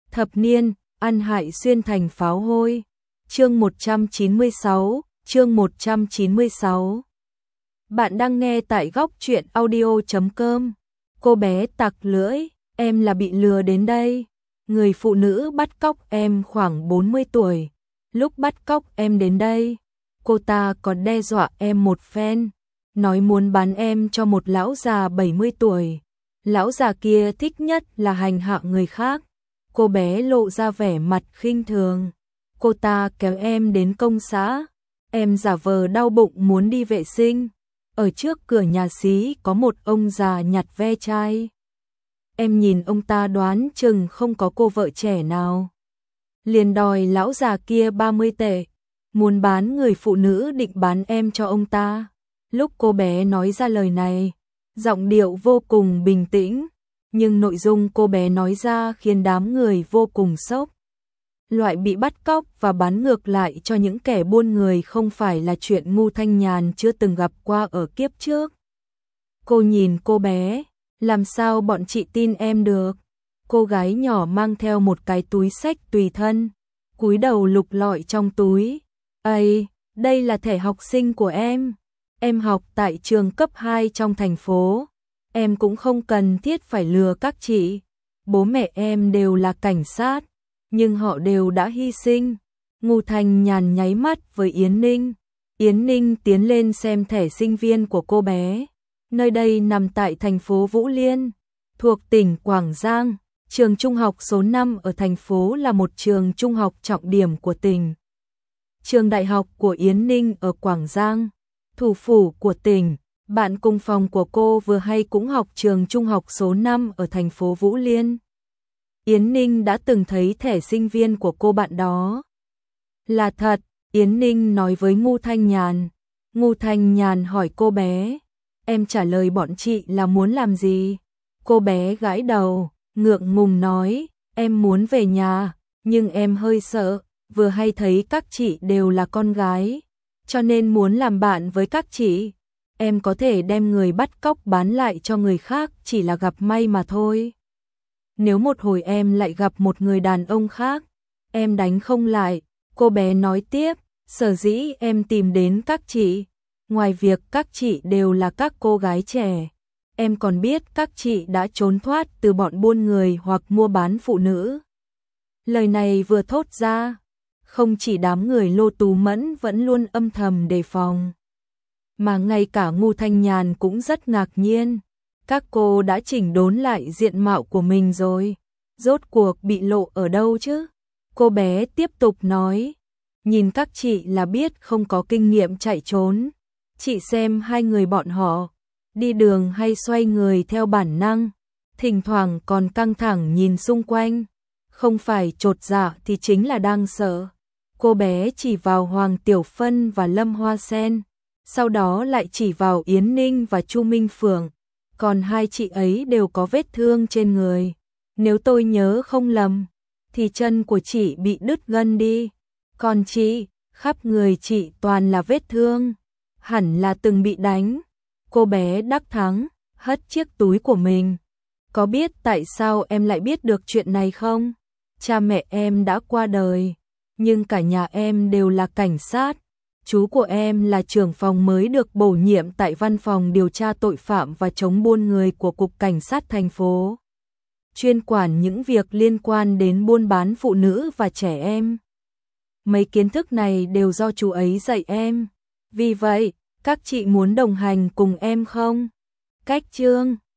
Thập niên, ăn hại xuyên thành pháo hôi. Chương 196, chương 196. Bạn đang nghe tại góc truyện audio.com. Cô bé tặc lưỡi, em là bị lừa đến đây. Người phụ nữ bắt cóc em khoảng 40 tuổi. Lúc bắt cóc em đến đây, cô ta còn đe dọa em một phen, nói muốn bán em cho một lão già 70 tuổi. Lão già kia thích nhất là hành hạ người khác. Cô bé lộ ra vẻ mặt khinh thường. Cô ta kéo em đến công xã. Em giả vờ đau bụng muốn đi vệ sinh. Ở trước cửa nhà xí có một ông già nhặt ve chai. Em nhìn ông ta đoán chừng không có cô vợ trẻ nào. Liền đòi lão già kia 30 tệ. Muốn bán người phụ nữ định bán em cho ông ta. Lúc cô bé nói ra lời này, giọng điệu vô cùng bình tĩnh, nhưng nội dung cô bé nói ra khiến đám người vô cùng sốc. Loại bị bắt cóc và bán ngược lại cho những kẻ buôn người không phải là chuyện Ngô Thanh Nhàn chưa từng gặp qua ở kiếp trước. Cô nhìn cô bé, làm sao bọn chị tin em được? Cô gái nhỏ mang theo một cái túi xách tùy thân, cúi đầu lục lọi trong túi. Ây, đây là thẻ học sinh của em. Em học tại trường cấp 2 trong thành phố. Em cũng không cần thiết phải lừa các chị. Bố mẹ em đều là cảnh sát, nhưng họ đều đã hy sinh. Ngô Thanh Nhàn nháy mắt với Yến Ninh. Yến Ninh tiến lên xem thẻ sinh viên của cô bé. Nơi đây nằm tại thành phố Vũ Liên, thuộc tỉnh Quảng Giang. Trường trung học số 5 ở thành phố là một trường trung học trọng điểm của tỉnh. Trường đại học của Yến Ninh ở Quảng Giang, thủ phủ của tỉnh. Bạn cùng phòng của cô vừa hay cũng học trường trung học số 5 ở thành phố Vũ Liên. Yến Ninh đã từng thấy thẻ sinh viên của cô bạn đó. Là thật, Yến Ninh nói với Ngô Thanh Nhàn. Ngô Thanh Nhàn hỏi cô bé, em trả lời bọn chị là muốn làm gì? Cô bé gãi đầu, ngượng ngùng nói, em muốn về nhà, nhưng em hơi sợ, vừa hay thấy các chị đều là con gái, cho nên muốn làm bạn với các chị. Em có thể đem người bắt cóc bán lại cho người khác chỉ là gặp may mà thôi. Nếu một hồi em lại gặp một người đàn ông khác, em đánh không lại. Cô bé nói tiếp, sở dĩ em tìm đến các chị, ngoài việc các chị đều là các cô gái trẻ, em còn biết các chị đã trốn thoát từ bọn buôn người hoặc mua bán phụ nữ. Lời này vừa thốt ra, không chỉ đám người Lô Tú Mẫn vẫn luôn âm thầm đề phòng, mà ngay cả Ngô Thanh Nhàn cũng rất ngạc nhiên. Các cô đã chỉnh đốn lại diện mạo của mình rồi, rốt cuộc bị lộ ở đâu chứ? Cô bé tiếp tục nói, nhìn các chị là biết không có kinh nghiệm chạy trốn. Chị xem hai người bọn họ, đi đường hay xoay người theo bản năng, thỉnh thoảng còn căng thẳng nhìn xung quanh, không phải chột dạ thì chính là đang sợ. Cô bé chỉ vào Hoàng Tiểu Phân và Lâm Hoa Sen, sau đó lại chỉ vào Yến Ninh và Chu Minh Phượng, còn hai chị ấy đều có vết thương trên người. Nếu tôi nhớ không lầm, thì chân của chị bị đứt gân đi, còn chị, khắp người chị toàn là vết thương, hẳn là từng bị đánh. Cô bé đắc thắng, hất chiếc túi của mình. Có biết tại sao em lại biết được chuyện này không? Cha mẹ em đã qua đời, nhưng cả nhà em đều là cảnh sát. Chú của em là trưởng phòng mới được bổ nhiệm tại văn phòng điều tra tội phạm và chống buôn người của Cục Cảnh sát thành phố, chuyên quản những việc liên quan đến buôn bán phụ nữ và trẻ em. Mấy kiến thức này đều do chú ấy dạy em. Vì vậy, các chị muốn đồng hành cùng em không? Cách chương